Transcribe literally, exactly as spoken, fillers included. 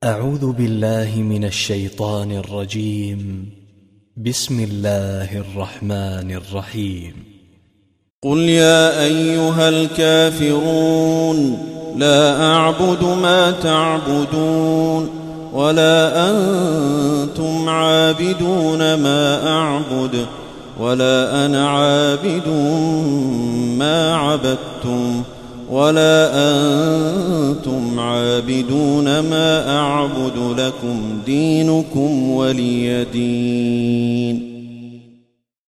أعوذ بالله من الشيطان الرجيم. بسم الله الرحمن الرحيم. قل يا أيها الكافرون لا أعبد ما تعبدون ولا أنتم عابدون ما أعبد ولا أنا عابد ما عبدتم ولا أنتم عابدون ما أعبد لكم دينكم ولي دين.